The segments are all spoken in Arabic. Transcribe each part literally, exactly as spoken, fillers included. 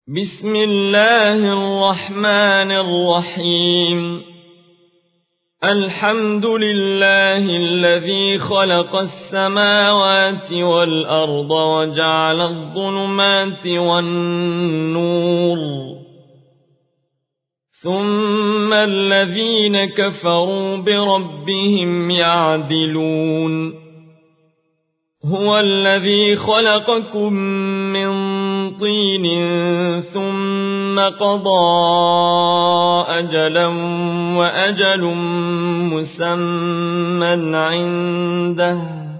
بسم الله الرحمن الرحيم الحمد لله الذي خلق السماوات والأرض وجعل الظلمات والنور ثم الذين كفروا بربهم يعدلون هو الذي خلقكم من طين ثم قضى أجلا وأجل مسمى عنده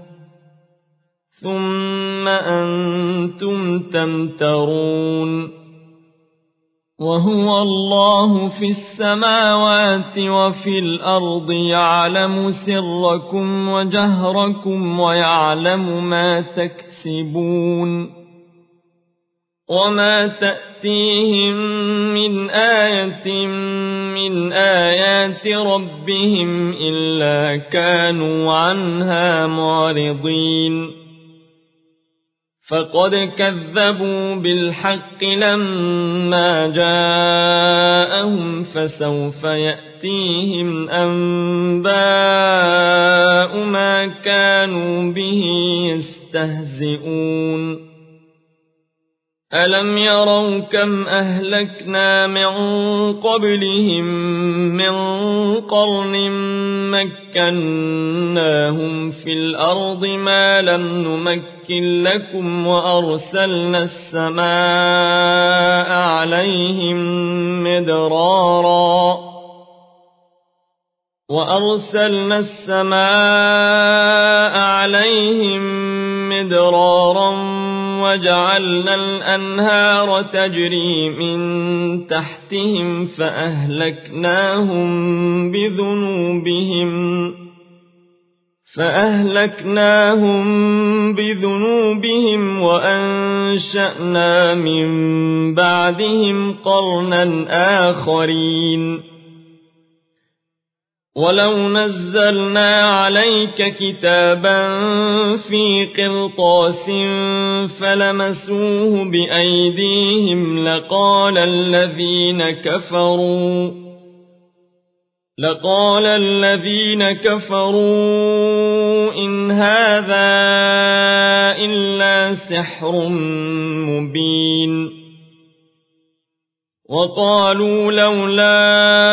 ثم أنتم تمترون وهو الله في السماوات وفي الأرض يعلم سركم وجهركم ويعلم ما تكسبون وما تأتيهم من آية من آيات ربهم إلا كانوا عنها معرضين فقد كذبوا بالحق لما جاءهم فسوف يأتيهم أنباء ما كانوا به يستهزئون ألم يروا كم أهلكنا من قبلهم من قرن مكناهم في الأرض ما لم نمكن لكم وأرسلنا السماء عليهم مدرارا وأرسلنا السماء عليهم مدرارا وجعلنا الأنهار تجري من تحتهم فأهلكناهم بذنوبهم فأهلكناهم بذنوبهم وأنشأنا من بعدهم قرنا آخرين ولو نزلنا عليك كتابا في قرطاس فلمسوه بأيديهم لقال الذين كفروا لقال الذين كفروا إن هذا إلا سحر مبين وقالوا لولا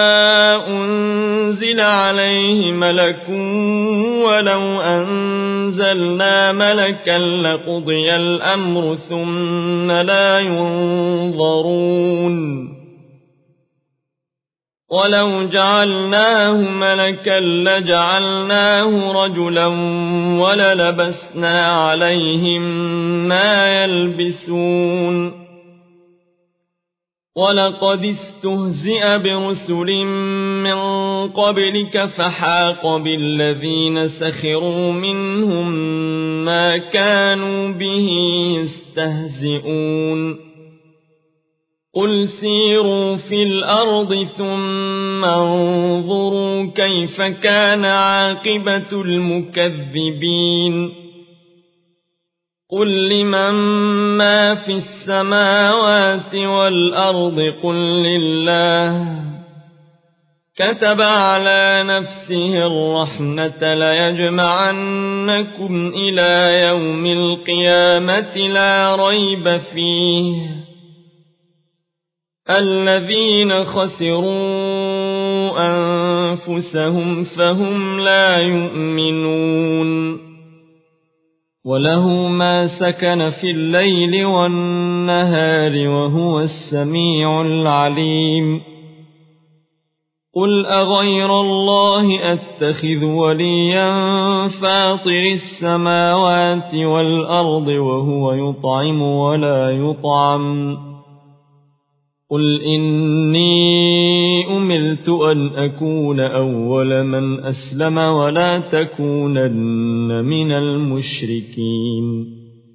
أنزل عليه ملك ولو أنزلنا ملكا لقضي الأمر ثم لا ينظرون ولو جعلناه ملكا لجعلناه رجلا وللبسنا عليهم ما يلبسون ولقد استهزئ برسل من قبلك فحاق بالذين سخروا منهم ما كانوا به يستهزئون قل سيروا في الأرض ثم انظروا كيف كان عاقبة المكذبين قل لمن ما في السماوات والأرض قل لله كتب على نفسه الرحمة ليجمعنكم إلى يوم القيامة لا ريب فيه الذين خسروا أنفسهم فهم لا يؤمنون وله ما سكن في الليل والنهار وهو السميع العليم قل أغير الله أتخذ وليا فاطر السماوات والأرض وهو يطعم ولا يطعم قل إني أمرت أن أكون أول من أسلم ولا تكونن من المشركين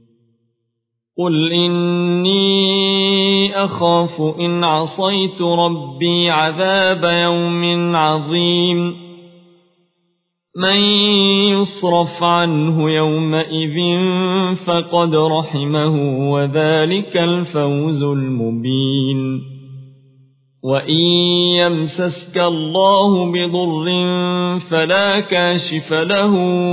قل إني أخاف إن عصيت ربي عذاب يوم عظيم من يصرف عنه يومئذ فقد رحمه وذلك الفوز المبين وإن يمسسك الله بضر فلا كاشف له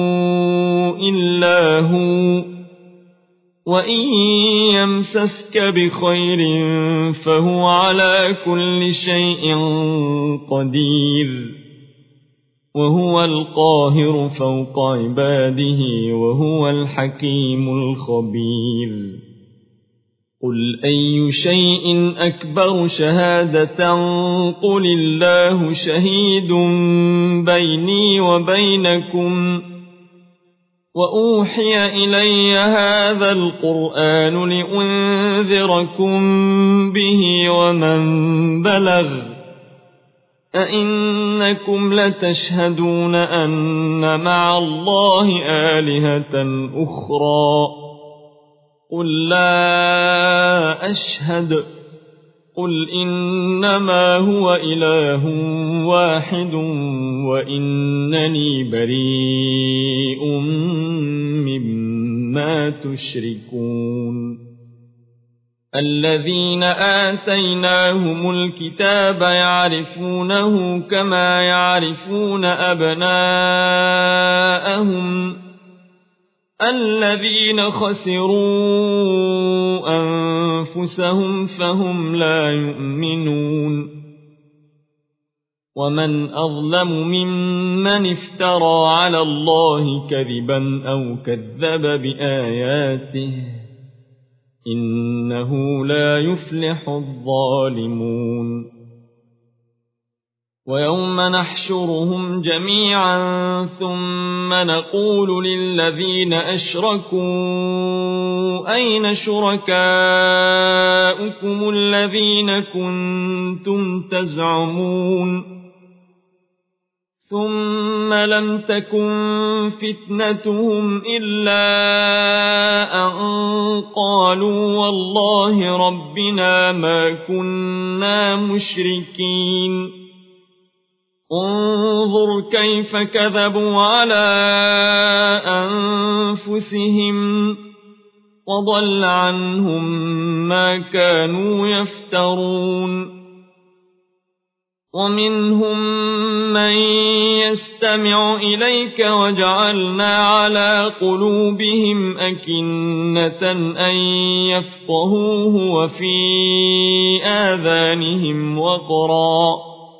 إلا هو وإن يمسسك بخير فهو على كل شيء قدير وهو القاهر فوق عباده وهو الحكيم الخبير قل أي شيء أكبر شهادة قل الله شهيد بيني وبينكم وأوحي إلي هذا القرآن لأنذركم به ومن بلغ أئنكم لتشهدون أن مع الله آلهة أخرى قل لا أشهد قل إنما هو إله واحد وإنني بريء مما تشركون الذين آتيناهم الكتاب يعرفونه كما يعرفون أبناءهم الذين خسروا أنفسهم فهم لا يؤمنون ومن أظلم ممن افترى على الله كذبا أو كذب بآياته إنه لا يفلح الظالمون ويوم نحشرهم جميعا ثم نقول للذين أشركوا أين شركاؤكم الذين كنتم تزعمون ثم لم تكن فتنتهم إلا أن قالوا والله ربنا ما كنا مشركين انظر كيف كذبوا على أنفسهم وضل عنهم ما كانوا يفترون ومنهم من يستمع إليك وجعلنا على قلوبهم أكنة أن يفقهوه وفي آذانهم وقرا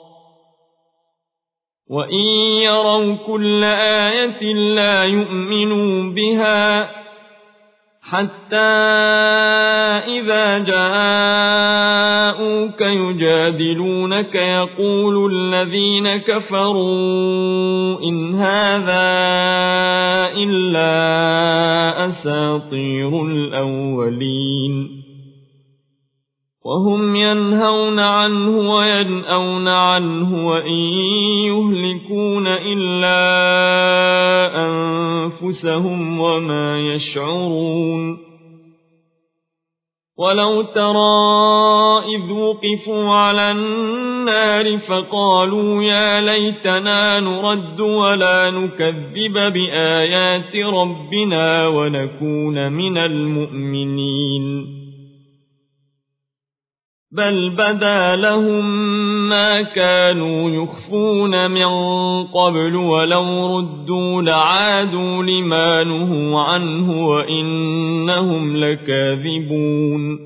وإن يروا كل آية لا يؤمنوا بها حتى إذا جاءوك يجادلونك يقول الذين كفروا إن هذا إلا أساطير الأولين وهم ينهون عنه وينأون عنه وإن يهلكون إلا أنفسهم وما يشعرون ولو ترى إذ وقفوا على النار فقالوا يا ليتنا نرد ولا نكذب بآيات ربنا ونكون من المؤمنين بل بدا لهم ما كانوا يخفون من قبل ولو ردوا لعادوا لما نهوا عنه وإنهم لكاذبون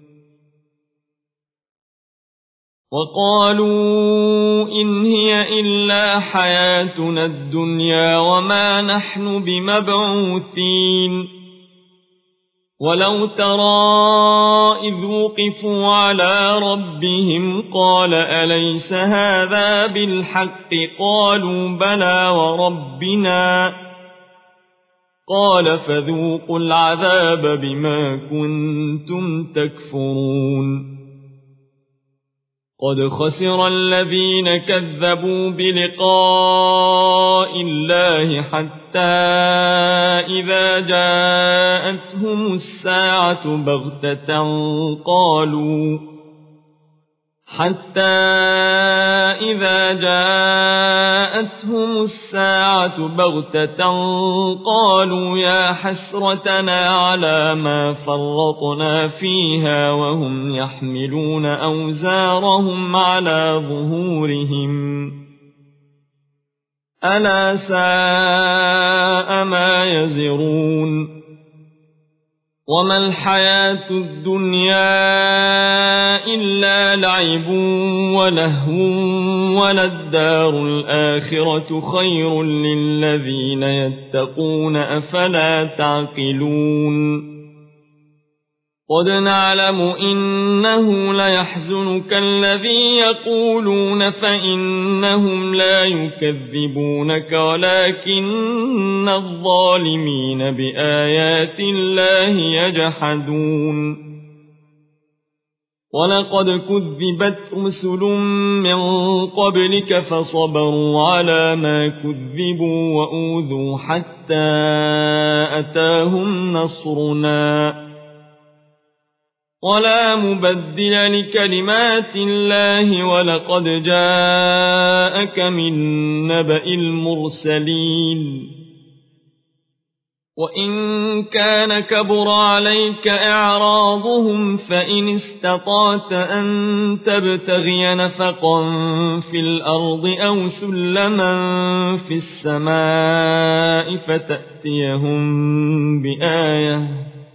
وقالوا إن هي إلا حياتنا الدنيا وما نحن بمبعوثين ولو ترى إذ وقفوا على ربهم قال أليس هذا بالحق قالوا بلى وربنا قال فذوقوا العذاب بما كنتم تكفرون قد خسر الذين كذبوا بلقاء الله حتى إذا جاءتهم الساعة بغتة قالوا حتى إذا جاءتهم الساعة بغتة قالوا يا حسرتنا على ما فرطنا فيها وهم يحملون أوزارهم على ظهورهم ألا ساء ما يزرون وما الحياة الدنيا إلا لعب ولهو وللدار الآخرة خير للذين يتقون أفلا تعقلون قد نعلم إنه ليحزنك الذي يقولون فإنهم لا يكذبونك ولكن الظالمين بآيات الله يجحدون ولقد كذبت رسل من قبلك فصبروا على ما كذبوا وأوذوا حتى أتاهم نصرنا ولا مبدل لكلمات الله ولقد جاءك من نبأ المرسلين وإن كان كبر عليك إعراضهم فإن استطعت أن تبتغي نفقا في الأرض أو سلما في السماء فتأتيهم بآية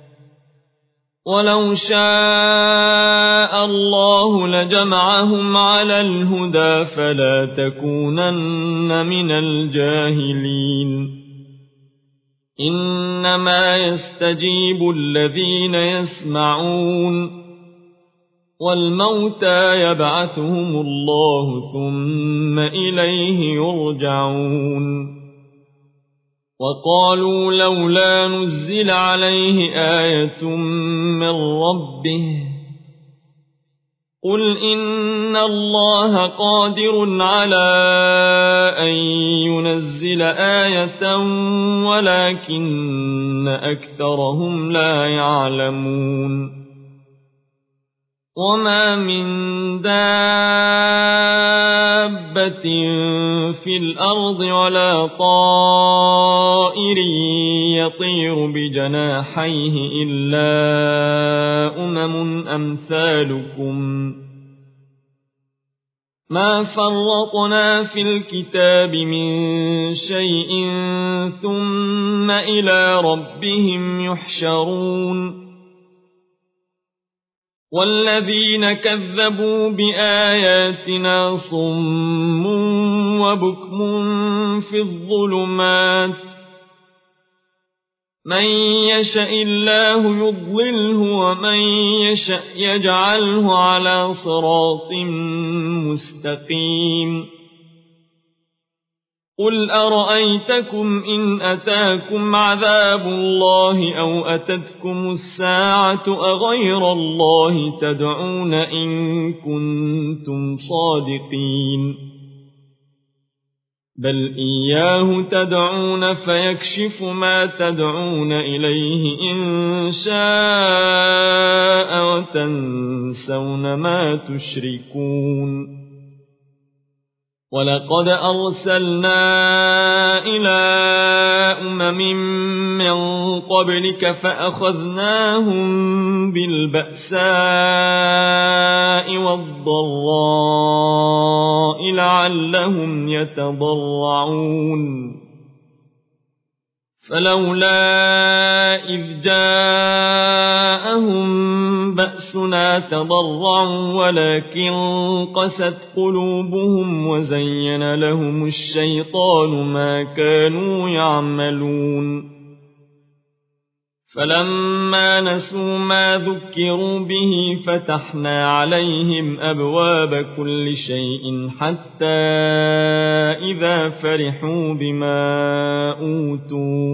ولو شاء الله لجمعهم على الهدى فلا تكونن من الجاهلين إنما يستجيب الذين يسمعون والموتى يبعثهم الله ثم إليه يرجعون وقالوا لولا نزل عليه آية من ربه قل إن الله قادر على أن ينزل آية ولكن أكثرهم لا يعلمون وما من دابة في الأرض ولا طائر يطير بجناحيه إلا أمم أمثالكم ما فرطنا في الكتاب من شيء ثم إلى ربهم يحشرون والذين كذبوا بآياتنا صم وبكم في الظلمات من يشاء الله يضلله ومن يشاء يجعله على صراط مستقيم قل أرأيتكم إن أتاكم عذاب الله أو أتتكم الساعة أغير الله تدعون إن كنتم صادقين بل إياه تدعون فيكشف ما تدعون إليه إن شاء وتنسون ما تشركون ولقد أرسلنا إلى أمم من قبلك فأخذناهم بالبأساء والضراء لعلهم يتضرعون فلولا إذ جاءهم بأسنا تضرعوا ولكن قست قلوبهم وزين لهم الشيطان ما كانوا يعملون فلما نسوا ما ذكروا به فتحنا عليهم أبواب كل شيء حتى إذا فرحوا بما أوتوا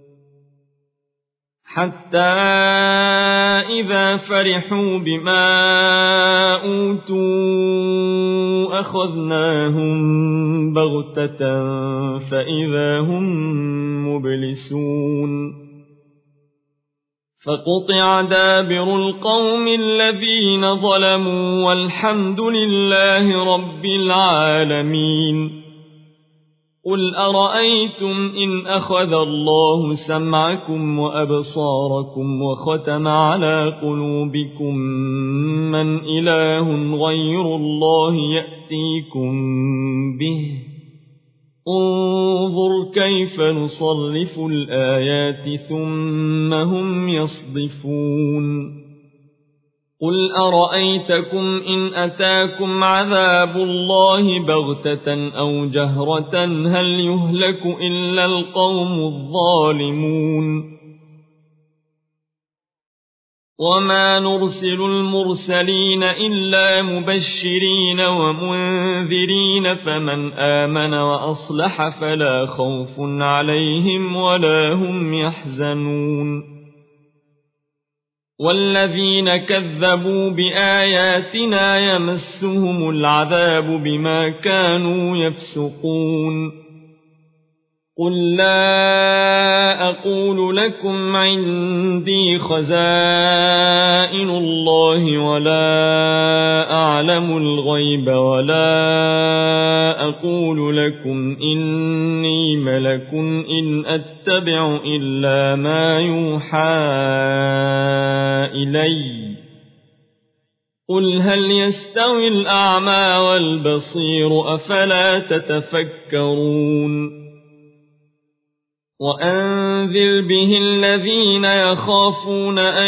حتى إذا فرحوا بما أوتوا أخذناهم بغتة فإذا هم مبلسون فقطع دابر القوم الذين ظلموا والحمد لله رب العالمين. قل أرأيتم إن أخذ الله سمعكم وأبصاركم وختم على قلوبكم من إله غير الله يأتيكم به؟ انظر كيف نصرف الآيات ثم هم يصدفون. قل أرأيتكم إن أتاكم عذاب الله بغتة أو جهرة هل يهلك إلا القوم الظالمون؟ وما نرسل المرسلين إلا مبشرين ومنذرين فمن آمن وأصلح فلا خوف عليهم ولا هم يحزنون. والذين كذبوا بآياتنا يمسهم العذاب بما كانوا يفسقون. قل لا أقول لكم عندي خزائن الله ولا أعلم الغيب ولا أقول لكم إني ملك إن أتبع إلا ما يوحى إلي. قل هل يستوي الأعمى والبصير أفلا تتفكرون. وأنذر به الذين يخافون أن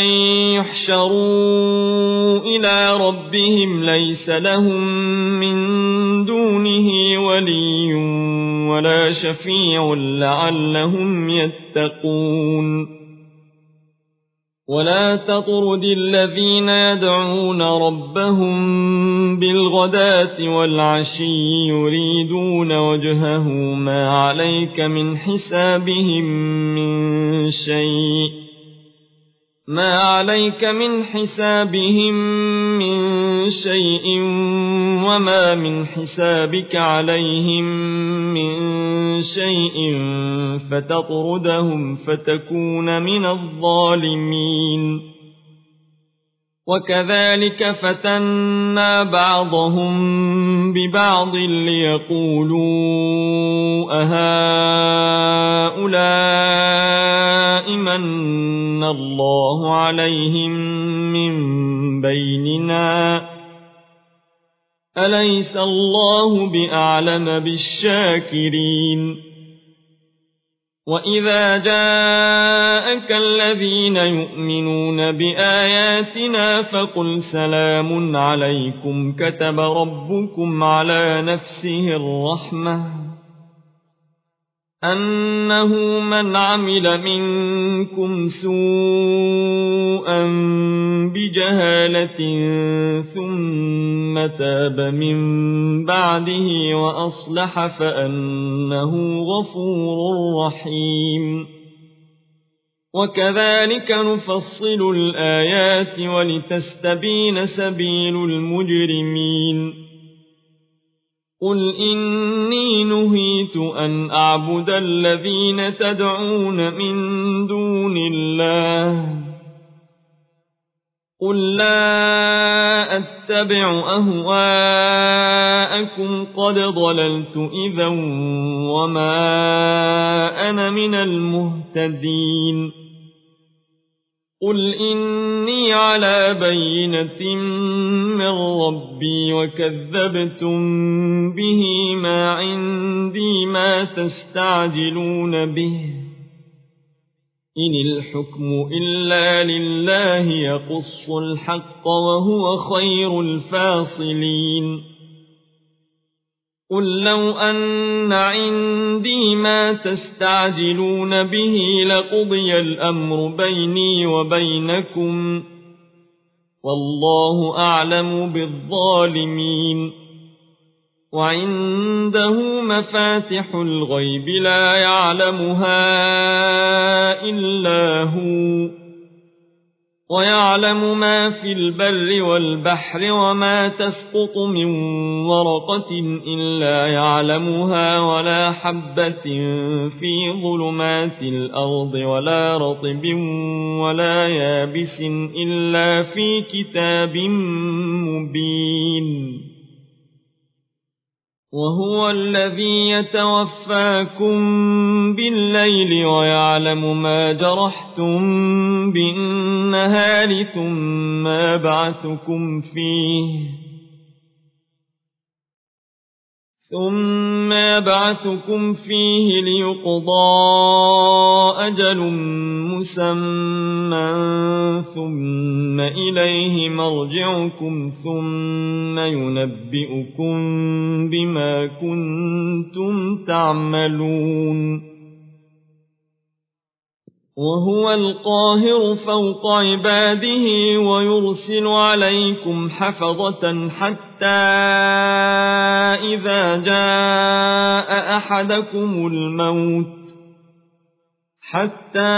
يحشروا إلى ربهم ليس لهم من دونه ولي ولا شفيع لعلهم يتقون. ولا تطرد الذين يدعون ربهم بالغداة والعشي يريدون وجهه ما عليك من حسابهم من شيء ما عليك من حسابهم من شيء وما من حسابك عليهم من شيء فتطردهم فتكون من الظالمين. وكذلك فتنا بعضهم ببعض ليقولوا أهؤلاء من الله عليهم من بيننا أليس الله بأعلم بالشاكرين. وإذا جاءك الذين يؤمنون بآياتنا فقل سلام عليكم كتب ربكم على نفسه الرحمة أنه من عمل منكم سوءا بجهالة ثم تاب من بعده وأصلح فأنه غفور رحيم. وكذلك نفصل الآيات ولتستبين سبيل المجرمين. قل إني نهيت أن أعبد الذين تدعون من دون الله قل لا أتبع أهواءكم قد ضللت إذا وما أنا من المهتدين. قل إني على بينة من ربي وكذبتم به ما عندي ما تستعجلون به إن الحكم إلا لله يقص الحق وهو خير الفاصلين. قل لو أن عندي ما تستعجلون به لقضي الأمر بيني وبينكم والله أعلم بالظالمين. وعنده مفاتح الغيب لا يعلمها إلا هو ويعلم ما في البر والبحر وما تسقط من ورقة إلا يعلمها ولا حبة في ظلمات الأرض ولا رطب ولا يابس إلا في كتاب مبين وهو الذي يتوفاكم بالليل ويعلم ما جرحتم بالنهار ثم يبعثكم فيه ثم يبعثكم فيه ليقضى أجل مسمى ثم إليه مرجعكم ثم ينبئكم بما كنتم تعملون وهو القاهر فوق عباده ويرسل عليكم حفظة حتى إذا جاء أحدكم الموت حتى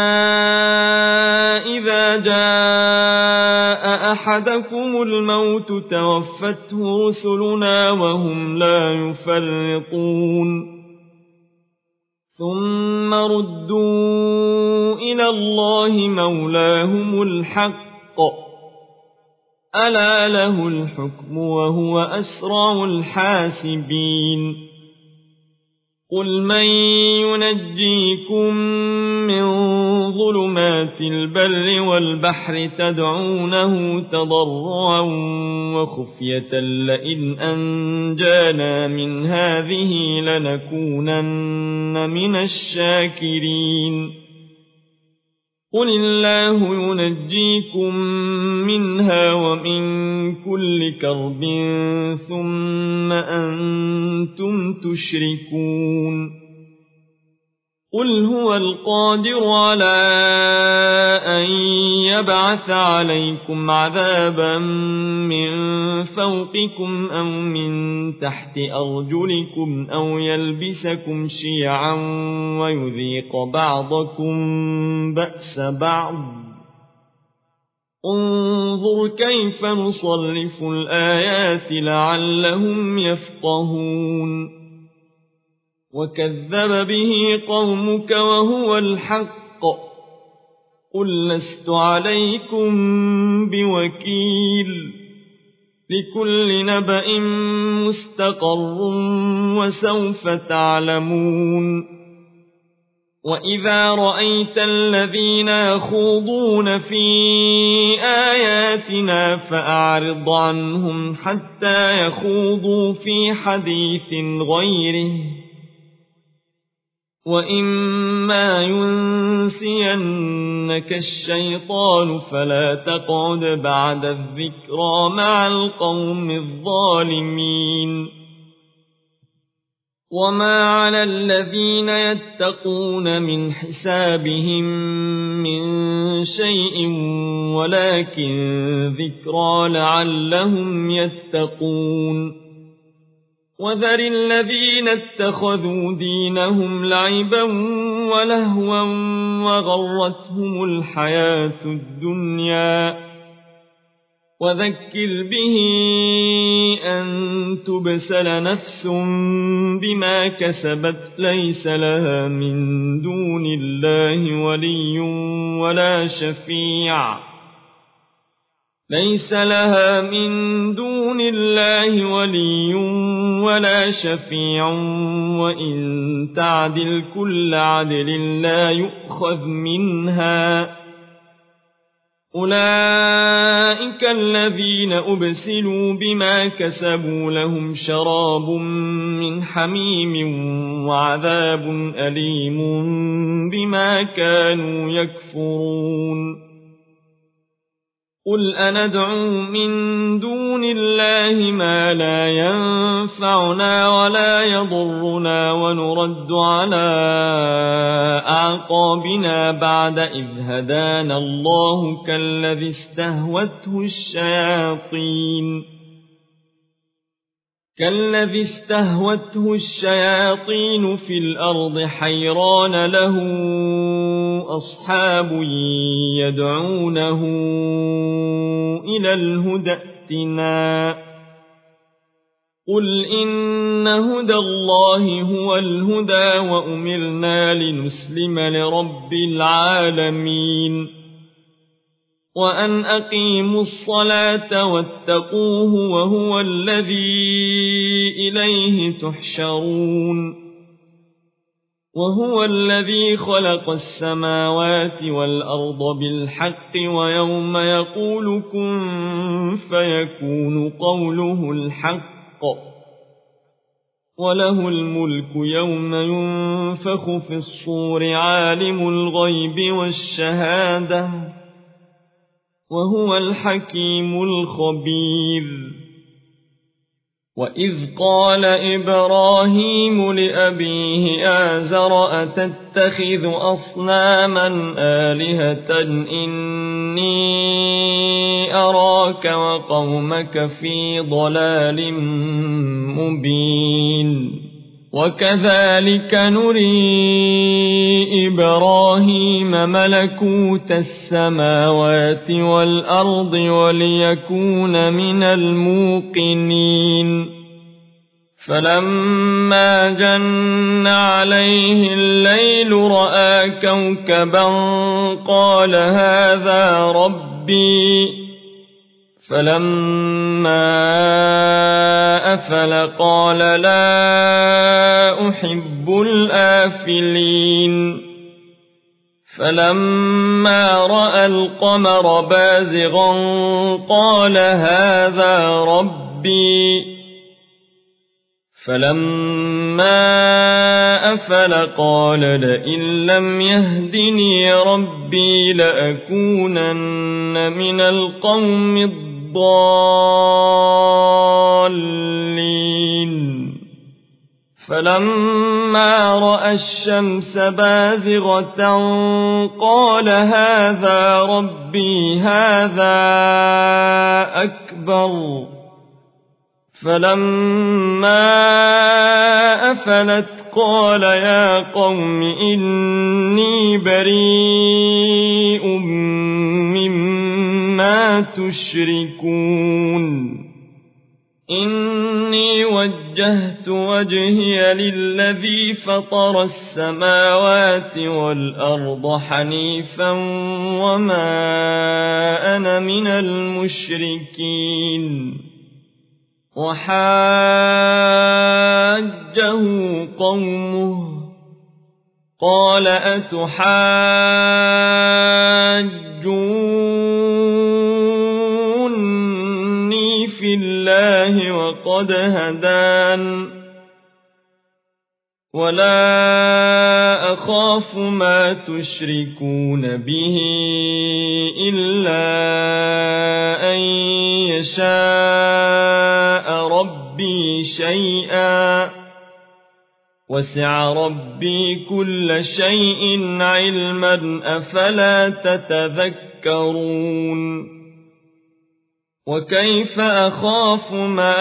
إذا جاء أحدكم الموت توفته رسلنا وهم لا يفرطون ثم ردوا إلى الله مولاهم الحق ألا له الحكم وهو أسرع الحاسبين قل من ينجيكم من ظلمات البر والبحر تدعونه تضرعا وخفية لئن أنجانا من هذه لنكونن من الشاكرين قل الله ينجيكم منها ومن كل كرب ثم أنتم تشركون قل هو القادر على أن يبعث عليكم عذابا من فوقكم أو من تحت أرجلكم أو يلبسكم شيعا ويذيق بعضكم بأس بعض انظر كيف نصرف الآيات لعلهم يفقهون وكذب به قومك وهو الحق قل لست عليكم بوكيل لكل نبأ مستقر وسوف تعلمون وإذا رأيت الذين يخوضون في آياتنا فأعرض عنهم حتى يخوضوا في حديث غيره وإما ينسينك الشيطان فلا تقعد بعد الذكرى مع القوم الظالمين وما على الذين يتقون من حسابهم من شيء ولكن ذكرى لعلهم يتقون وذر الذين اتخذوا دينهم لعبا ولهوا وغرتهم الحياة الدنيا وذكر به أن تبسل نفس بما كسبت ليس لها من دون الله ولي ولا شفيع ليس لها من دون الله ولي ولا شفيع وإن تعدل كل عدل لا يؤخذ منها أولئك الذين أبسلوا بما كسبوا لهم شراب من حميم وعذاب أليم بما كانوا يكفرون قل أندعو من دون الله ما لا ينفعنا ولا يضرنا ونرد على أعقابنا بعد إذ هدانا الله كالذي استهوته الشياطين كالذي استهوته الشياطين في الأرض حيران له أصحاب يدعونه إلى الهدى ائتنا قل إن هدى الله هو الهدى وأمرنا لنسلم لرب العالمين وأن أقيموا الصلاة واتقوه وهو الذي إليه تحشرون وهو الذي خلق السماوات والأرض بالحق ويوم يقول كن فيكون قوله الحق وله الملك يوم ينفخ في الصور عالم الغيب والشهادة وهو الحكيم الخبير وإذ قال إبراهيم لأبيه آزر أتتخذ أصناما آلهة إني أراك وقومك في ضلال مبين وكذلك نري إبراهيم ملكوت السماوات والأرض وليكون من الموقنين فلما جن عليه الليل رأى كوكبا قال هذا ربي فلما أفل قال لا أحب الآفلين فلما رأى القمر بازغا قال هذا ربي فلما أفل قال لئن لم يهدني ربي لأكونن من القوم الضالين فلما رأى الشمس بازغة قال هذا ربي هذا أكبر فلما أفلت قال يا قوم إني بريء مما تشركون إني وجهت وجهي للذي فطر السماوات والأرض حنيفا وما أنا من المشركين وحاجه قومه قال أتحاجوني في الله وقد هدان ولا أخاف ما تشركون به إلا أن يشاء ربي شيئا وسع ربي كل شيء علما أفلا تتذكرون وكيف أخاف ما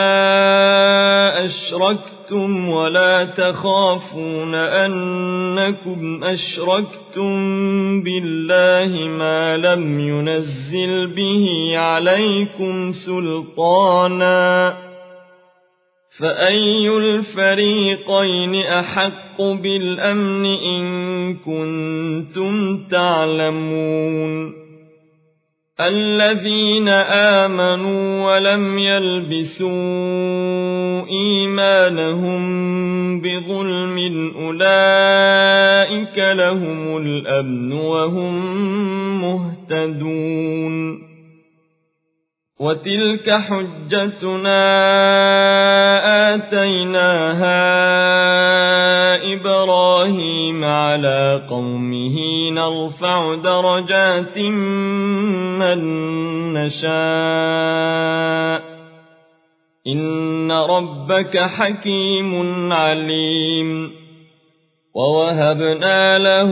أشركتم ولا تخافون أنكم أشركتم بالله ما لم ينزل به عليكم سلطانا فأي الفريقين أحق بالأمن إن كنتم تعلمون الذين آمنوا ولم يلبسوا إيمانهم بظلم أولئك لهم الأمن وهم مهتدون وتلك حجتنا آتيناها إبراهيم على قومه نرفع درجات من نشاء إن ربك حكيم عليم ووهبنا له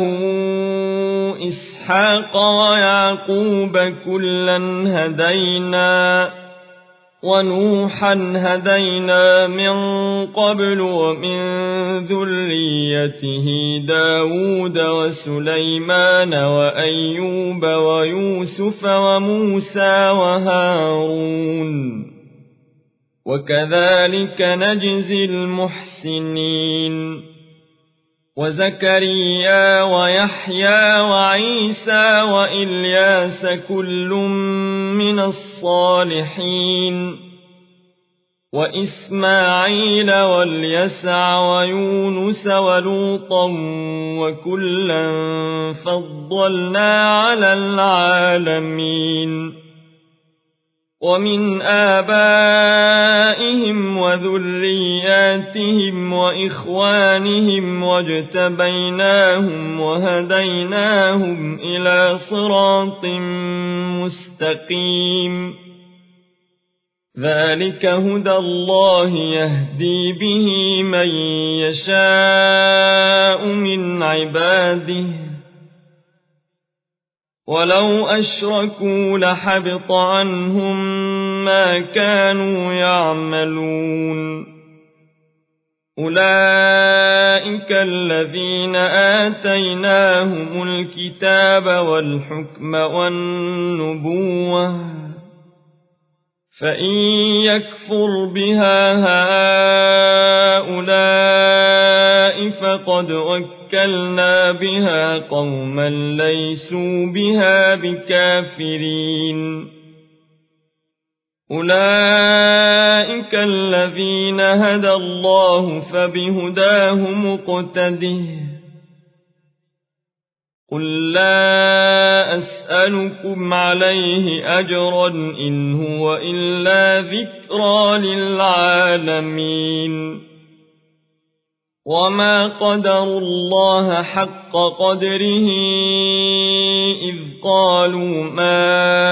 إسحاق ويعقوب كلا هدينا ونوحا هدينا من قبل ومن ذريته داود وسليمان وأيوب ويوسف وموسى وهارون وكذلك نجزي المحسنين وزكريا ويحيى وعيسى وإلياس كل من الصالحين وإسماعيل واليسع ويونس ولوطا وكلا فضلنا على العالمين ومن آبائهم وذرياتهم وإخوانهم واجتبيناهم وهديناهم إلى صراط مستقيم ذلك هدى الله يهدي به من يشاء من عباده ولو أشركوا لحبط عنهم ما كانوا يعملون أولئك الذين آتيناهم الكتاب والحكم والنبوة فإن يكفر بها هؤلاء فقد وكلنا بها قوما ليسوا بها بكافرين أولئك الذين هدى الله فبهداه مقتده قل لا أسألكم عليه أجرا إن هو إلا ذكرى للعالمين وما قدروا الله حق قدره إذ قالوا ما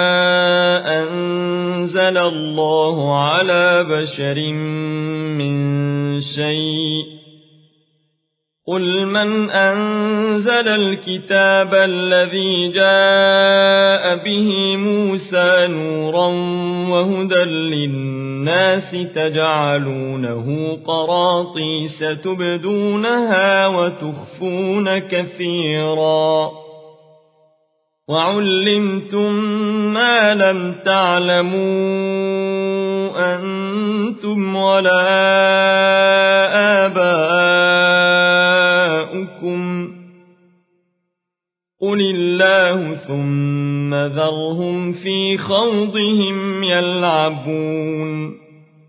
أنزل الله على بشر من شيء قل من أنزل الكتاب الذي جاء به موسى نورا وهدى للناس تجعلونه قراطيس تبدونها وتخفون كثيرا وعلمتم ما لم تعلموا أنتم ولا آباؤكم قل الله ثم ذرهم في خوضهم يلعبون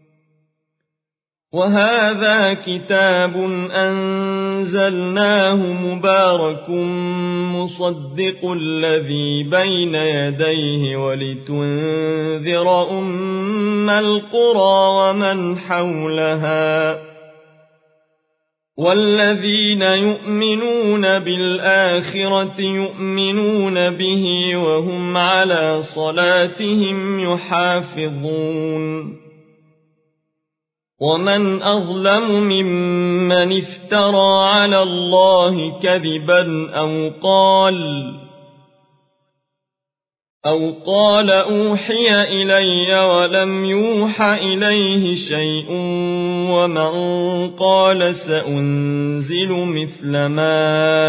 وهذا كتاب أنزلناه مبارك مصدق الذي بين يديه ولتنذر أم القرى ومن حولها والذين يؤمنون بالآخرة يؤمنون به وهم على صلاتهم يحافظون ومن أظلم ممن افترى على الله كذبا أو قال أو قال أوحي إلي ولم يوح إليه شيء ومن قال سأنزل مثل ما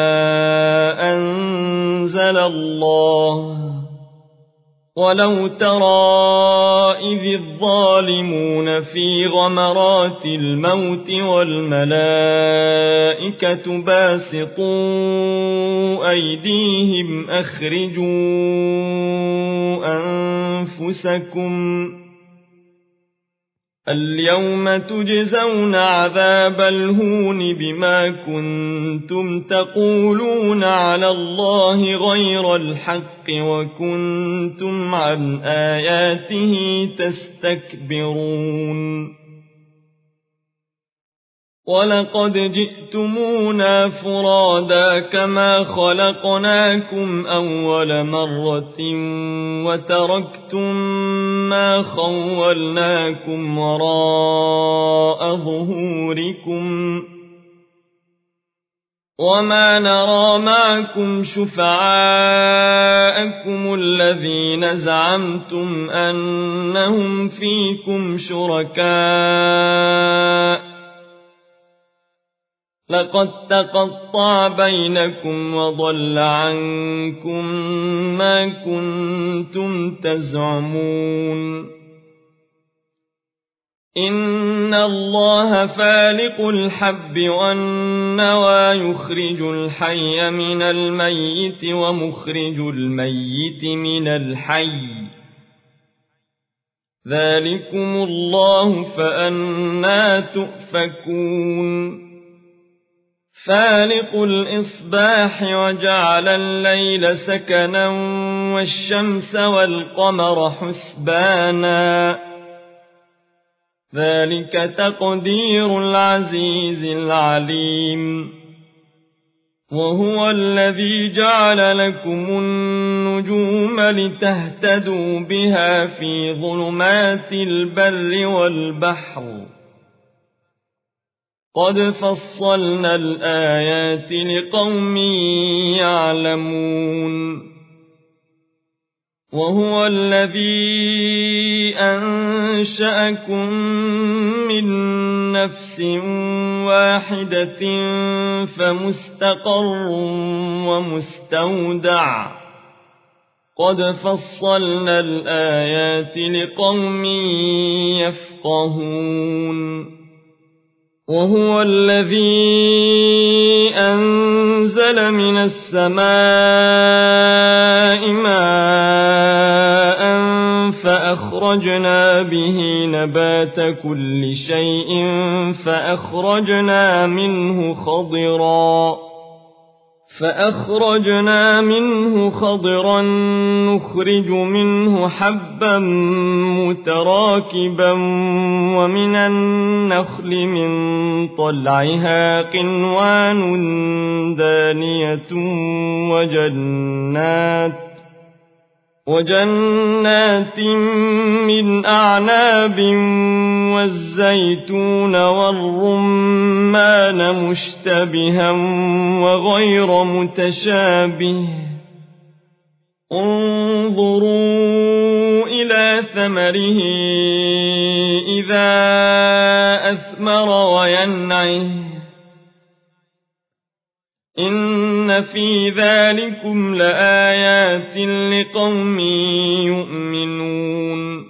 أنزل الله ولو ترى إذ الظالمون في غمرات الموت والملائكة باسطوا أيديهم أخرجوا أنفسكم اليوم تجزون عذاب الهون بما كنتم تقولون على الله غير الحق وكنتم عن آياته تستكبرون ولقد جئتمونا فرادا كما خلقناكم أول مرة وتركتم ما خولناكم وراء ظهوركم وما نرى معكم شفعاءكم الذين زعمتم أنهم فيكم شركاء لقد تقطع بينكم وضل عنكم ما كنتم تزعمون إن الله فالق الحب والنوى يخرج الحي من الميت ومخرج الميت من الحي ذلكم الله فأنى تؤفكون فالق الإصباح وجعل الليل سكنا والشمس والقمر حسبانا ذلك تقدير العزيز العليم وهو الذي جعل لكم النجوم لتهتدوا بها في ظلمات البر والبحر قد فصلنا الآيات لقوم يعلمون وهو الذي أنشأكم من نفس واحدة فمستقر ومستودع قد فصلنا الآيات لقوم يفقهون وهو الذي أنزل من السماء ماء فأخرجنا به نبات كل شيء فأخرجنا منه خضرا فأخرجنا منه خضرا نخرج منه حبا متراكبا ومن النخل من طلعها قنوان دانية وجنات وجنات من أعناب والزيتون والرمان مشتبها وغير متشابه انظروا إلى ثمره إذا أثمر وينعه إن في ذلكم لآيات لقوم يؤمنون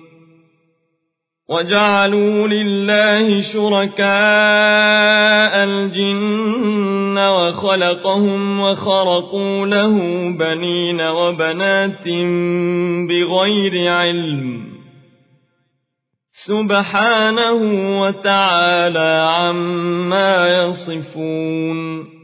وجعلوا لله شركاء الجن وخلقهم وخرقوا له بنين وبنات بغير علم سبحانه وتعالى عما يصفون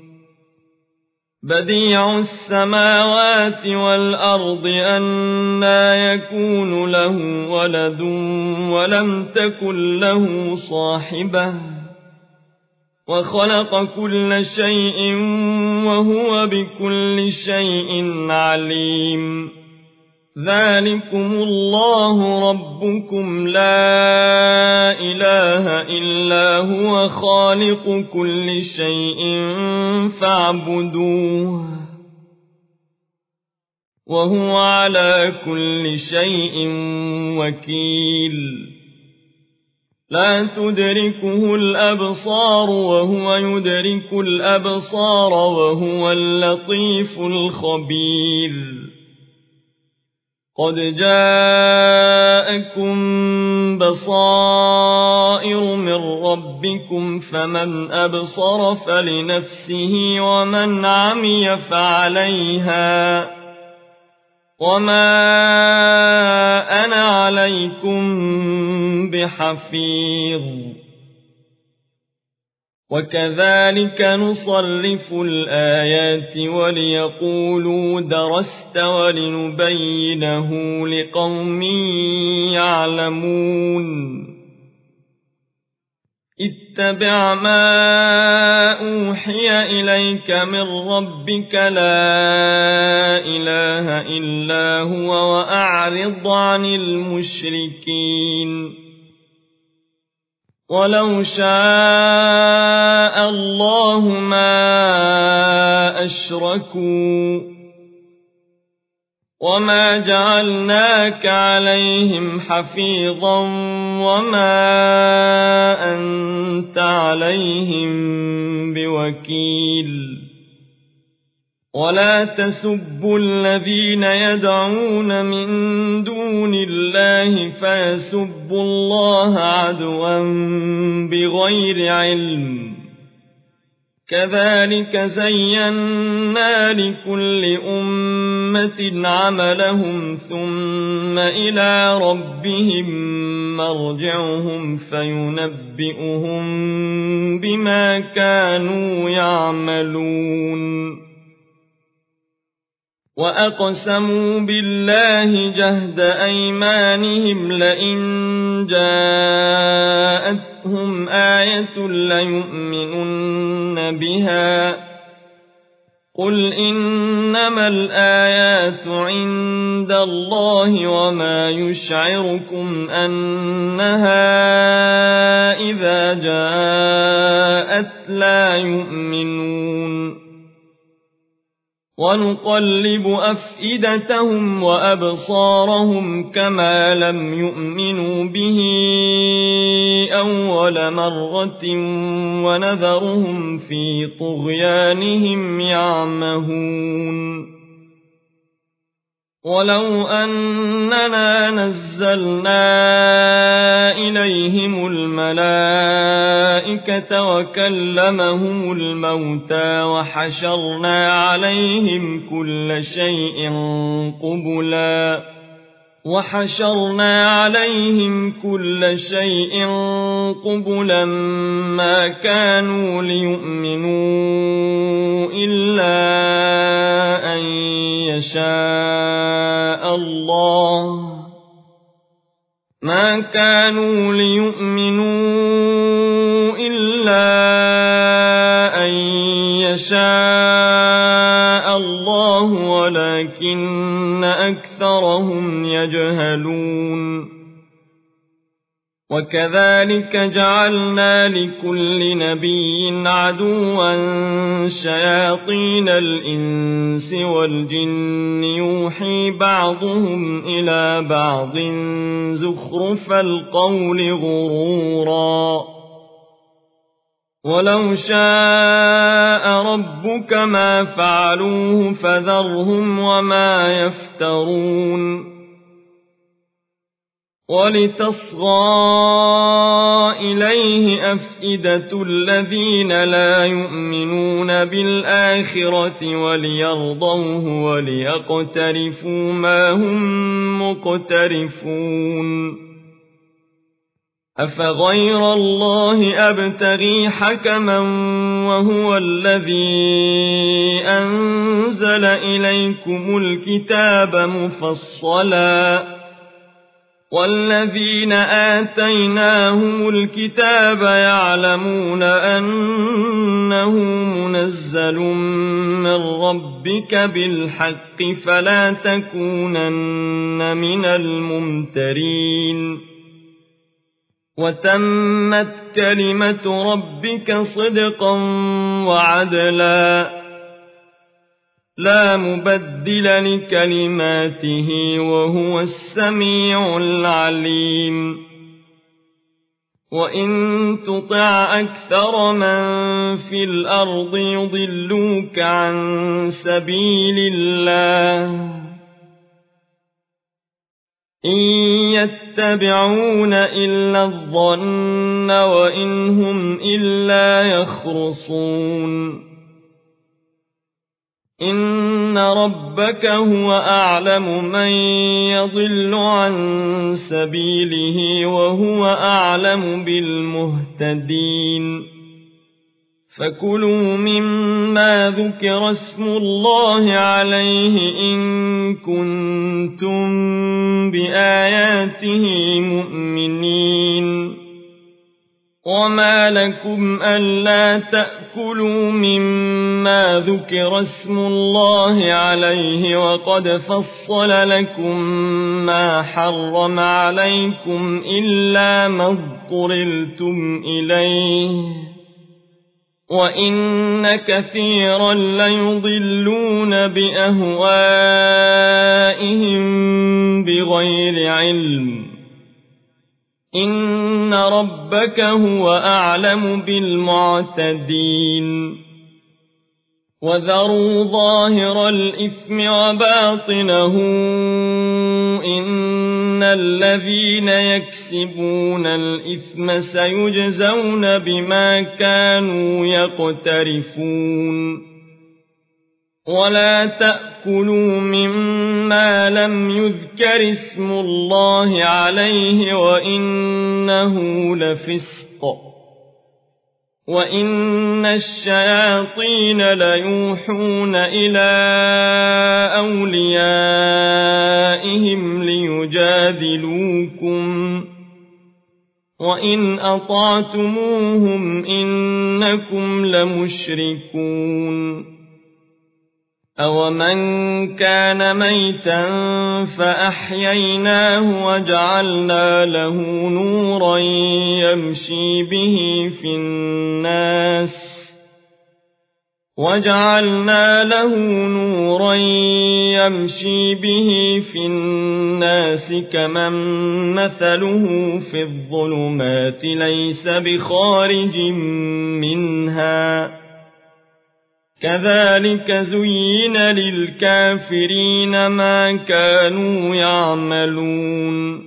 بديع السماوات والأرض أنى يكون له ولد ولم تكن له صاحبة وخلق كل شيء وهو بكل شيء عليم ذلكم الله ربكم لا إله إلا هو خالق كل شيء فاعبدوه وهو على كل شيء وكيل لا تدركه الأبصار وهو يدرك الأبصار وهو اللطيف الخبير قد جاءكم بصائر من ربكم فمن أبصر فلنفسه ومن عمي فعليها وما أنا عليكم بحفيظ وكذلك نصرف الآيات وليقولوا درست ولنبينه لقوم يعلمون اتبع ما أوحي إليك من ربك لا إله إلا هو وأعرض عن المشركين ولو شاء الله ما أشركوا وما جعلناك عليهم حفيظا وما أنت عليهم بوكيل ولا تسبوا الذين يدعون من دون الله فيسبوا الله عدوا بغير علم كذلك زينا لكل أمة عملهم ثم إلى ربهم مرجعهم فينبئهم بما كانوا يعملون وأقسموا بالله جهد أيمانهم لئن جاءتهم آية ليؤمنن بها قل إنما الآيات عند الله وما يشعركم أنها إذا جاءت لا يؤمنون ونقلب أفئدتهم وأبصارهم كما لم يؤمنوا به أول مرة ونذرهم في طغيانهم يعمهون ولو أننا نزلنا إليهم الملائكة وكلمهم الموتى وحشرنا عليهم كل شيء قبلا وحشرنا عليهم كل شيء قبلا ما كانوا ليؤمنوا إلا أن يشاء الله ما كانوا ليؤمنوا إلا أن يشاء الله ولكن أكثرهم يجهلون وكذلك جعلنا لكل نبي عدوا شياطين الإنس والجن يوحي بعضهم إلى بعض زخرف القول غرورا ولو شاء ربك ما فعلوه فذرهم وما يفترون ولتصغى إليه أفئدة الذين لا يؤمنون بالآخرة وليرضوه وليقترفوا ما هم مقترفون أفغير الله أبتغي حكما وهو الذي أنزل إليكم الكتاب مفصلا والذين آتيناهم الكتاب يعلمون أنه منزل من ربك بالحق فلا تكونن من الممترين وتمت كلمة ربك صدقا وعدلا لا مبدل لكلماته وهو السميع العليم وإن تطع أكثر من في الأرض يضلوك عن سبيل الله إن يتبعون إلا الظن وإن هم إلا يخرصون إن ربك هو أعلم من يضل عن سبيله وهو أعلم بالمهتدين فكلوا مما ذكر اسم الله عليه إن كنتم بآياته مؤمنين وما لكم ألا تأكلوا مما ذكر اسم الله عليه وقد فصل لكم ما حرم عليكم إلا ما اضطررتم إليه وإن كثيرا ليضلون بأهوائهم بغير علم إن ربك هو أعلم بالمعتدين وذروا ظاهر الإثم وباطنه إن الذين يكسبون الإثم سيجزون بما كانوا يقترفون ولا تأكلوا مما لم يذكر اسم الله عليه وإنه لفسق وإن الشياطين ليوحون إلى أوليائهم ليجادلوكم وإن أطعتموهم إنكم لمشركون أَوَمَنْ كَانَ مَيْتًا فَأَحْيَيْنَاهُ وَجَعَلْنَا لَهُ نُورًا يَمْشِي بِهِ فِي النَّاسِ وَجَعَلْنَا لَهُ نُورًا يَمْشِي بِهِ فِي النَّاسِ كَمَن مَّثَلُهُ في الظُّلُمَاتِ لَيْسَ بِخَارِجٍ مِّنْهَا كذلك زين للكافرين ما كانوا يعملون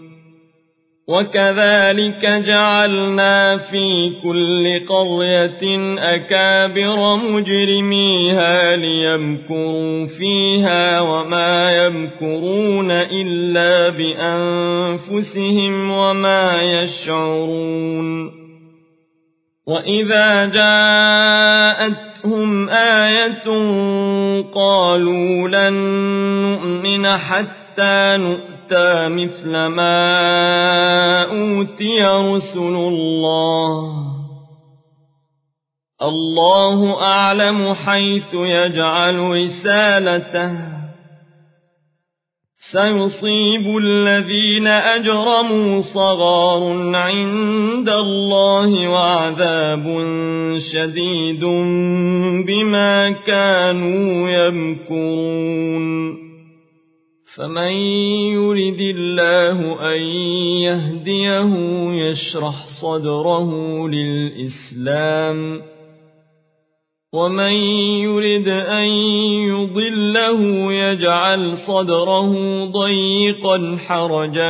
وكذلك جعلنا في كل قرية أكابر مجرميها ليمكروا فيها وما يمكرون إلا بأنفسهم وما يشعرون وإذا جاءتهم آية قالوا لن نؤمن حتى نؤتى مثل ما أوتي رسل الله الله أعلم حيث يجعل رسالته سيصيب الذين أجرموا صغار عند الله وعذاب شديد بما كانوا يمكرون فمن يرد الله أن يهديه يشرح صدره للإسلام ومن يرد أن يضله يجعل صدره ضيقا حرجا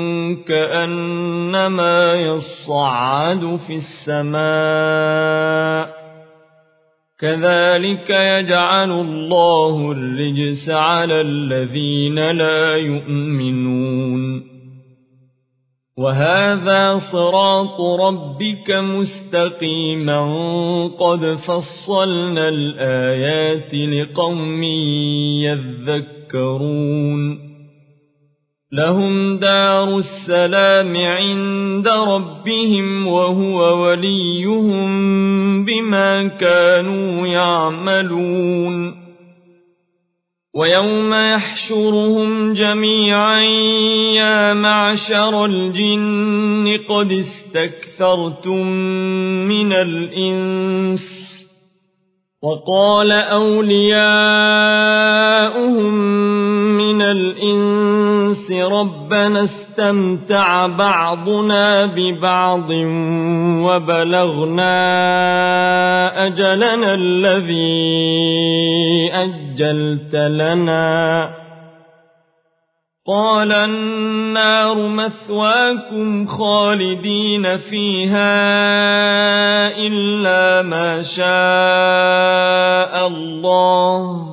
كأنما يصعد في السماء كذلك يجعل الله الرجس على الذين لا يؤمنون وهذا صراط ربك مستقيما قد فصلنا الآيات لقوم يذكرون لهم دار السلام عند ربهم وهو وليهم بما كانوا يعملون ويوم يحشرهم جميعا يا معشر الجن قد استكثرتم من الإنس وقال أولياؤهم من الإنس ربنا استمتع بعضنا ببعض وبلغنا أجلنا الذي أجلت لنا قال النار مثواكم خالدين فيها إلا ما شاء الله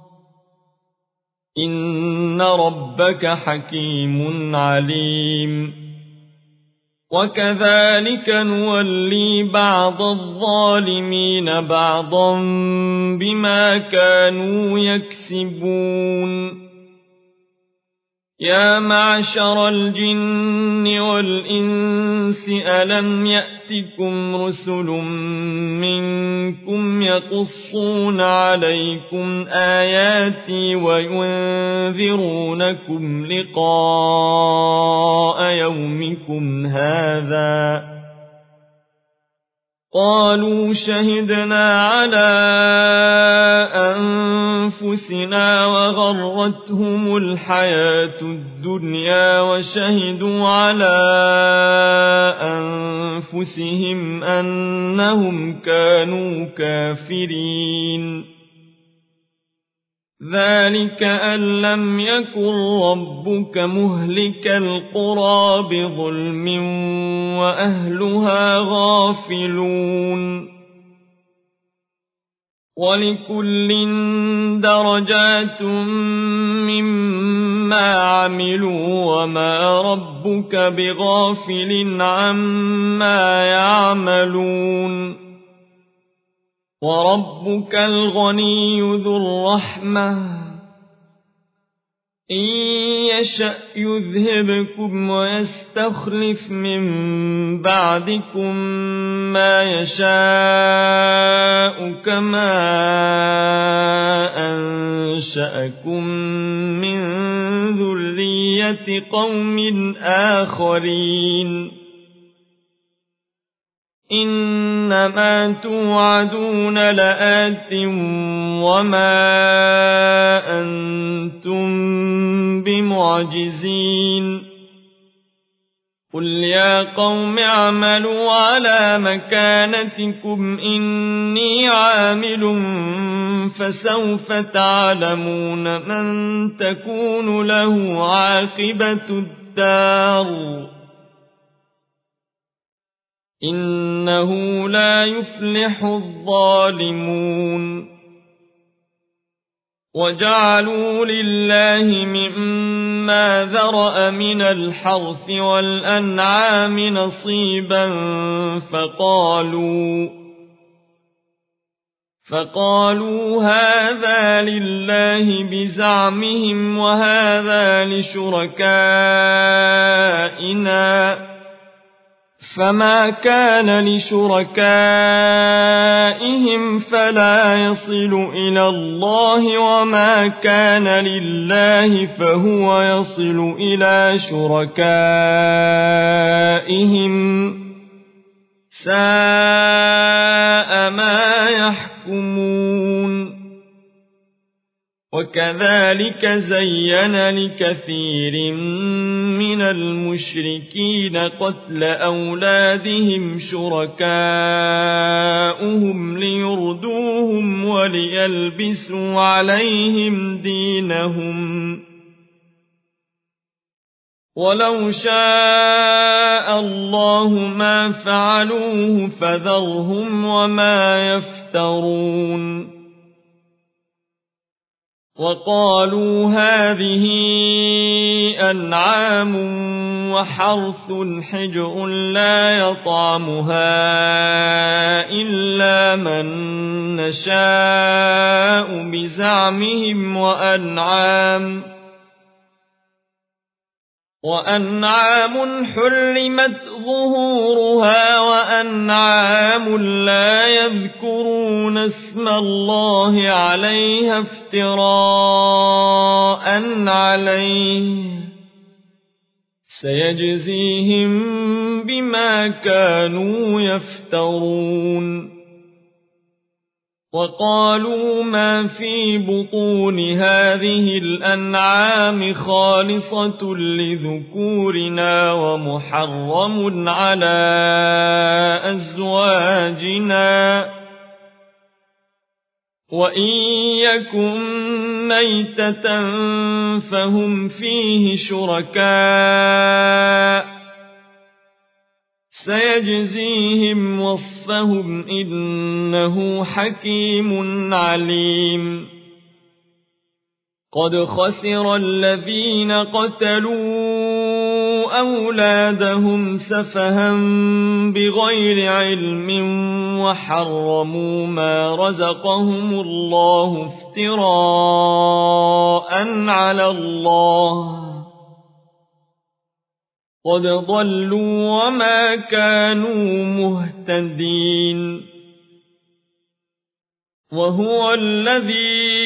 إن ربك حكيم عليم وكذلك نولي بعض الظالمين بعضا بما كانوا يكسبون يا معشر الجن والإنس ألم يأتكم رسل منكم يقصون عليكم آياتي وينذرونكم لقاء يومكم هذا قالوا شهدنا على أنفسنا وغرتهم الحياة الدنيا وشهدوا على أنفسهم أنهم كانوا كافرين ذلك أن لم يكن ربك مهلك القرى بظلم وأهلها غافلون ولكل درجات مما عملوا وما ربك بغافل عما يعملون وربك الغني ذو الرحمة إن يشأ يذهبكم ويستخلف من بعدكم ما يشاء كما أنشأكم من ذرية قوم آخرين إنما توعدون لآت وما أنتم بمعجزين قل يا قوم اعملوا على مكانتكم إني عامل فسوف تعلمون من تكون له عاقبة الدار إنه لا يفلح الظالمون وجعلوا لله مما ذرأ من الحرث والأنعام نصيبا فقالوا فقالوا هذا لله بزعمهم وهذا لشركائنا فما كان لشركائهم فلا يصل إلى الله وما كان لله فهو يصل إلى شركائهم ساء ما يحكمون وكذلك زين لكثير من المشركين قتل أولادهم شركاؤهم ليردوهم وليلبسوا عليهم دينهم ولو شاء الله ما فعلوه فذرهم وما يفترون وقالوا هذه أنعام وحرث حجر لا يطعمها إلا من نشاء بزعمهم وأنعام وأنعام حرمت ظهورها وأنعام لا يذكرون اسم الله عليها افتراء عليه سيجزيهم بما كانوا يفترون وقالوا ما في بطون هذه الأنعام خالصة لذكورنا ومحرم على أزواجنا وإن يكن ميتة فهم فيه شركاء سيجزيهم وصفهم إنه حكيم عليم قد خسر الذين قتلوا أولادهم سفها بغير علم وحرموا ما رزقهم الله افتراء على الله قد ضلوا وما كانوا مهتدين وهو الذي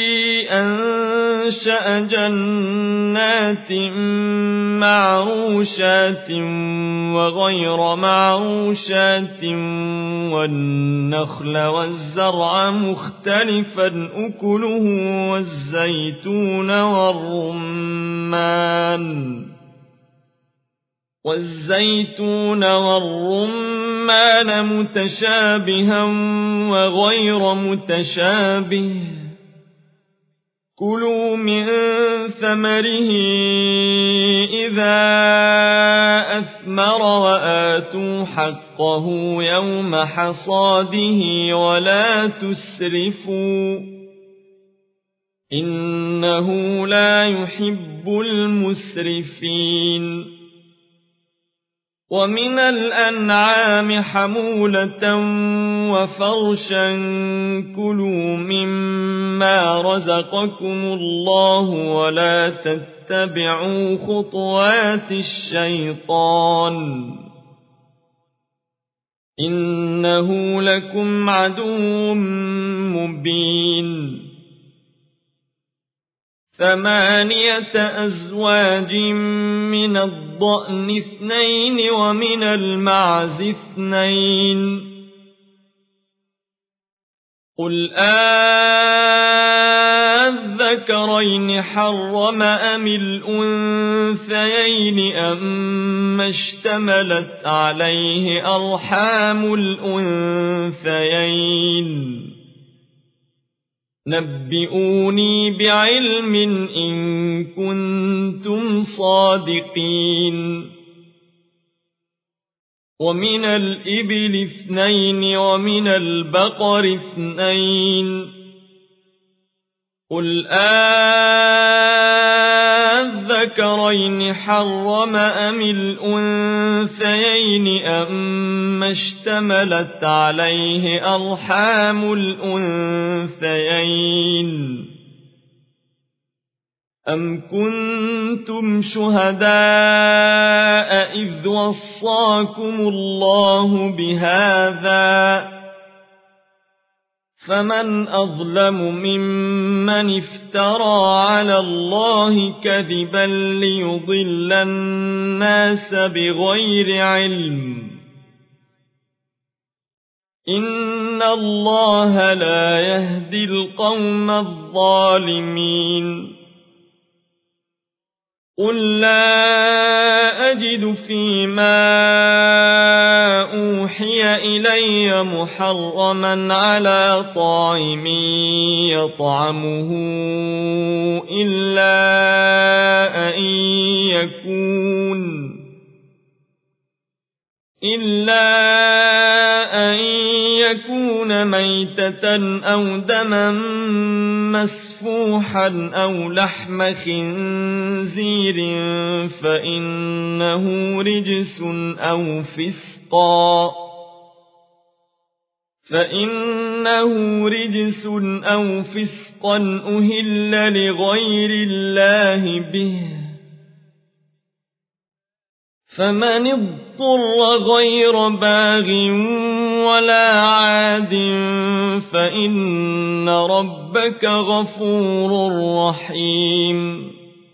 أنشأ جنات معروشات وغير معروشات والنخل والزرع مختلفا أكله والزيتون والرمان والزيتون والرمان متشابها وغير متشابه كلوا من ثمره إذا أثمر وآتوا حقه يوم حصاده ولا تسرفوا إنه لا يحب المسرفين ومن الأنعام حمولة وفرشا كلوا مما رزقكم الله ولا تتبعوا خطوات الشيطان إنه لكم عدو مبين ثمانية أزواج من الضأن اثنين ومن المعز اثنين قل آذكرين حرم أم الأنثيين أما اشتملت عليه أرحام الأنثيين نبئوني بعلم إن كنتم صادقين ومن الإبل اثنين ومن البقر اثنين قل آذكرين حرم أم الأنثيين أما اشتملت عليه أرحام الأنثيين أم كنتم شهداء إذ وصاكم الله بهذا فمن أظلم ممن افترى على الله كذبا ليضل الناس بغير علم إن الله لا يهدي القوم الظالمين قل لا أجد فيما أوحي إلي محرما على طاعم يطعمه إلا أن يكون إلا أن يكون ميتة أو دما مسفوحا أو لحم خنزير فإنه رجس أو فسقا فإنه رجس أو فسقا أهل لغير الله به فمن اضطر غير باغ ولا عاد فإن ربك غفور رحيم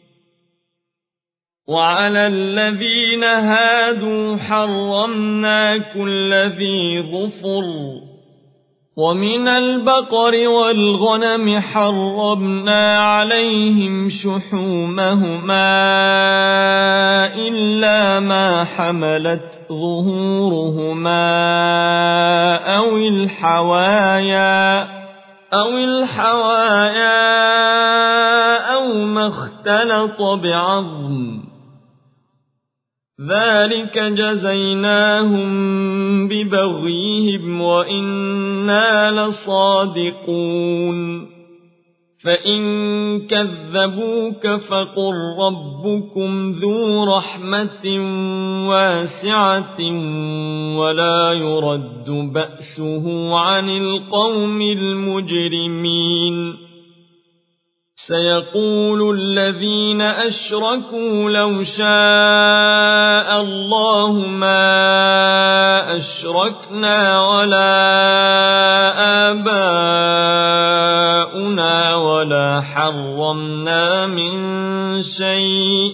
وعلى الذين هادوا حرمنا كل ذي ظفر ومن البقر والغنم حرمنا عليهم شحومهما إلا ما حملت ظهورهما أو الحوايا أو الحوايا أو ما اختلط بعظم ذلك جزيناهم ببغيهم وإنا لصادقون فإن كذبوك فقل ربكم ذو رحمة واسعة ولا يرد بأسه عن القوم المجرمين سيقول الذين أشركوا لو شاء الله ما أشركنا ولا آباؤنا ولا حرمنا من شيء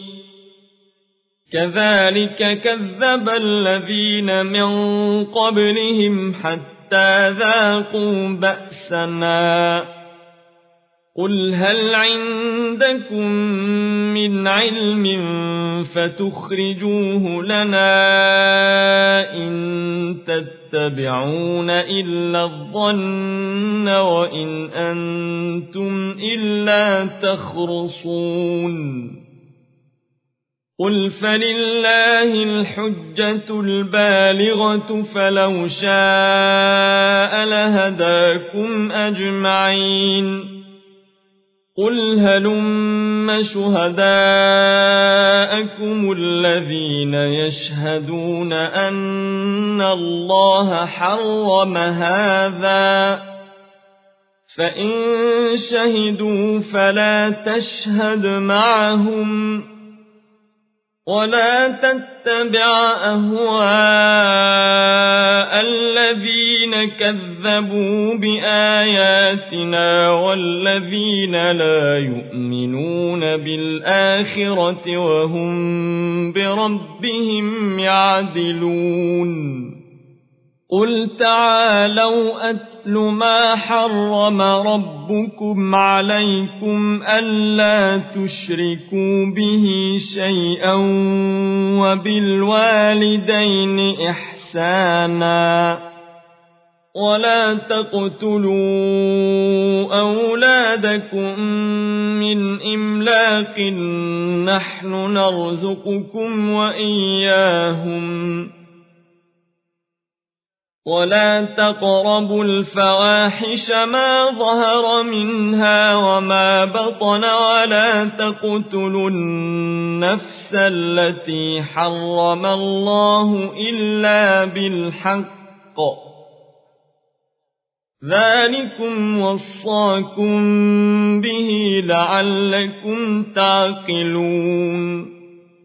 كذلك كذب الذين من قبلهم حتى ذاقوا بأسنا قل هل عندكم من علم فتخرجوه لنا إن تتبعون إلا الظن وإن أنتم إلا تخرصون قل فلله الحجة البالغة فلو شاء لهداكم أجمعين قل هلم شهداءكم الذين يشهدون أن الله حرم هذا فإن شهدوا فلا تشهد معهم ولا تتبع أهواء الذين كذبوا بآياتنا والذين لا يؤمنون بالآخرة وهم بربهم يعدلون قل تعالوا أتل ما حرم ربكم عليكم ألا تشركوا به شيئا وبالوالدين إحسانا ولا تقتلوا أولادكم من إملاق نحن نرزقكم وإياهم ولا تقربوا الفواحش ما ظهر منها وما بطن ولا تقتلوا النفس التي حرم الله إلا بالحق ذلكم وصاكم به لعلكم تعقلون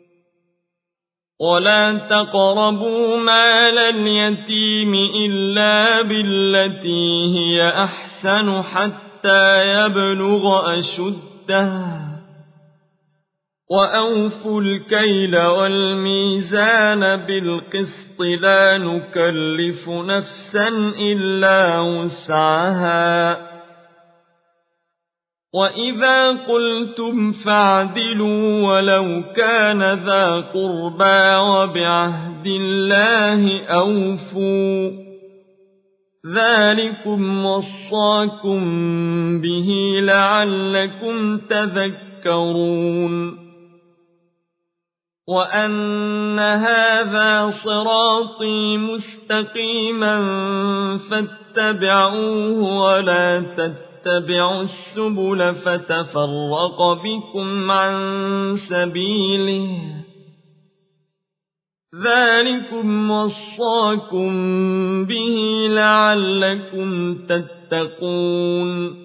ولا تقربوا مال اليتيم إلا بالتي هي أحسن حتى يبلغ أشده وأوفوا الكيل والميزان بالقسط لا نكلف نفسا إلا وسعها وإذا قلتم فاعدلوا ولو كان ذا قربى وبعهد الله أوفوا ذلكم وصاكم به لعلكم تذكرون وأن هذا صراطي مستقيما فاتبعوه ولا تتبعوا اتبعوا السبل فتفرق بكم عن سبيله ذلكم وصاكم به لعلكم تتقون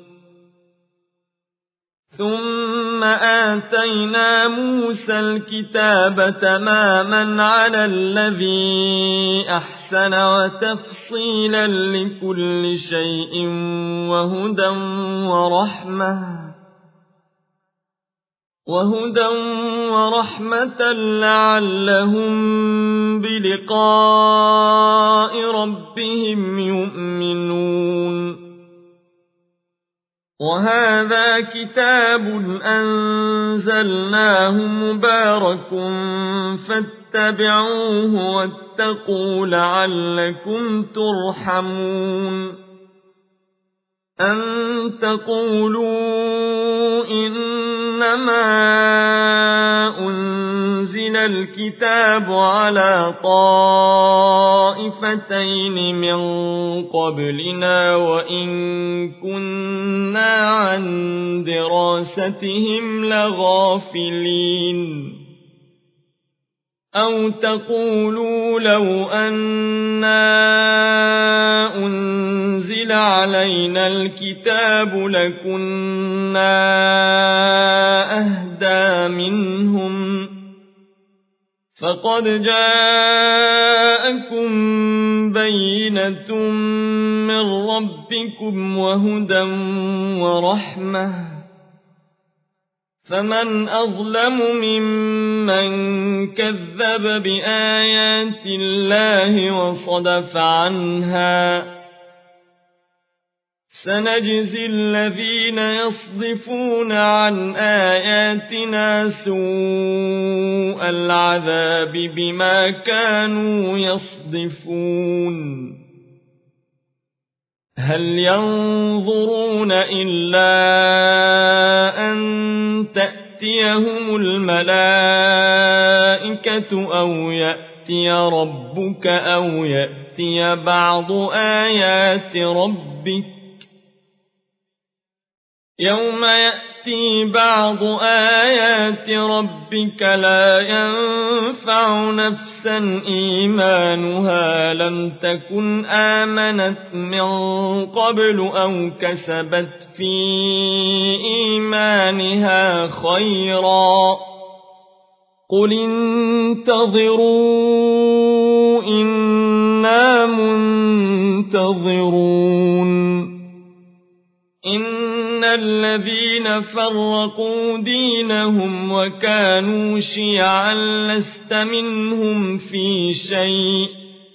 ثم آتينا موسى الكتاب تماما على الذي أحسن وتفصيلا لكل شيء وهدى ورحمة وهدى ورحمة لعلهم بلقاء ربهم يؤمنون وهذا كتاب أنزلناه مبارك فاتبعوه واتقوا لعلكم ترحمون أن تقولوا إنما أنزل الكتاب على طائفتين من قبلنا وإن كنا عن دراستهم لغافلين أو تقولوا لو أنا أنزل نزل علينا الكتاب لكنا أهدى منهم فقد جاءكم بينة من ربكم وهدى ورحمة فمن أظلم ممن كذب بآيات الله وصدف عنها سنجزي الذين يصدفون عن آياتنا سوء العذاب بما كانوا يصدفون هل ينظرون إلا أن تأتيهم الملائكة أو يأتي ربك أو يأتي بعض آيات ربك يوم يأتي بعض آيات ربك لا ينفع نفسا إيمانها لم تكن آمنت من قبل أو كسبت في إيمانها خيرا قل انتظروا إنا منتظرون إن الذين فرقوا دينهم وكانوا شيعا لست منهم في شيء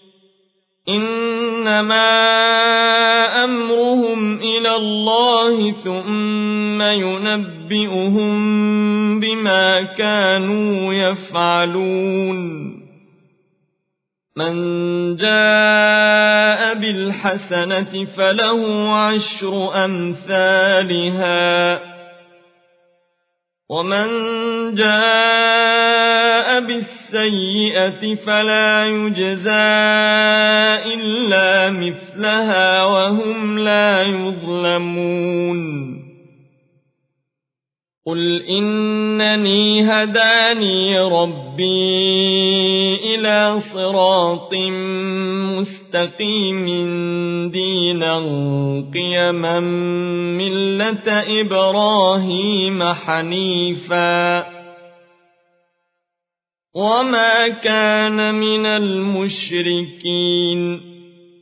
إنما أمرهم إلى الله ثم ينبئهم بما كانوا يفعلون من جاء بالحسنة فله عشر أمثالها ومن جاء بالسيئة فلا يجزى إلا مثلها وهم لا يظلمون قل إنني هداني ربي إلى صراط مستقيم دينا قيما ملة إبراهيم حنيفا وما كان من المشركين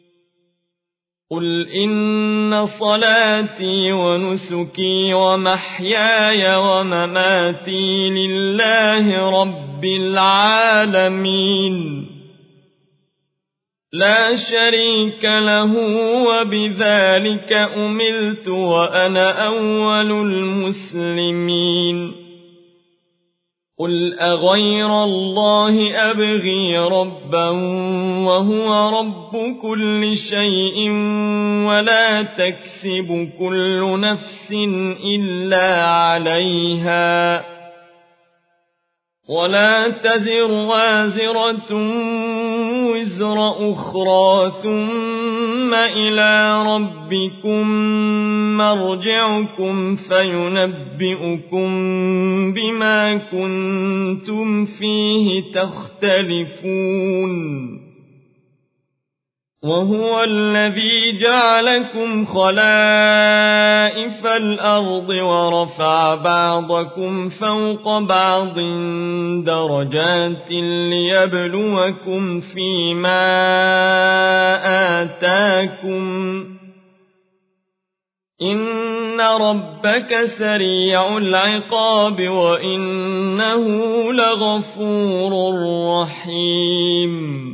قل إن صلاتي ونسكي ومحياي ومماتي لله رب العالمين لا شريك له وبذلك أمرت وأنا أول المسلمين قل أغير الله أبغي ربا وهو رب كل شيء ولا تكسب كل نفس إلا عليها ولا تزر وازرة وزر أخرى ثم إلى ربكم مرجعكم فينبئكم بما كنتم فيه تختلفون وهو الذي جعلكم خلائف الأرض ورفع بعضكم فوق بعض درجات ليبلوكم فيما آتاكم إن ربك سريع العقاب وإنه لغفور رحيم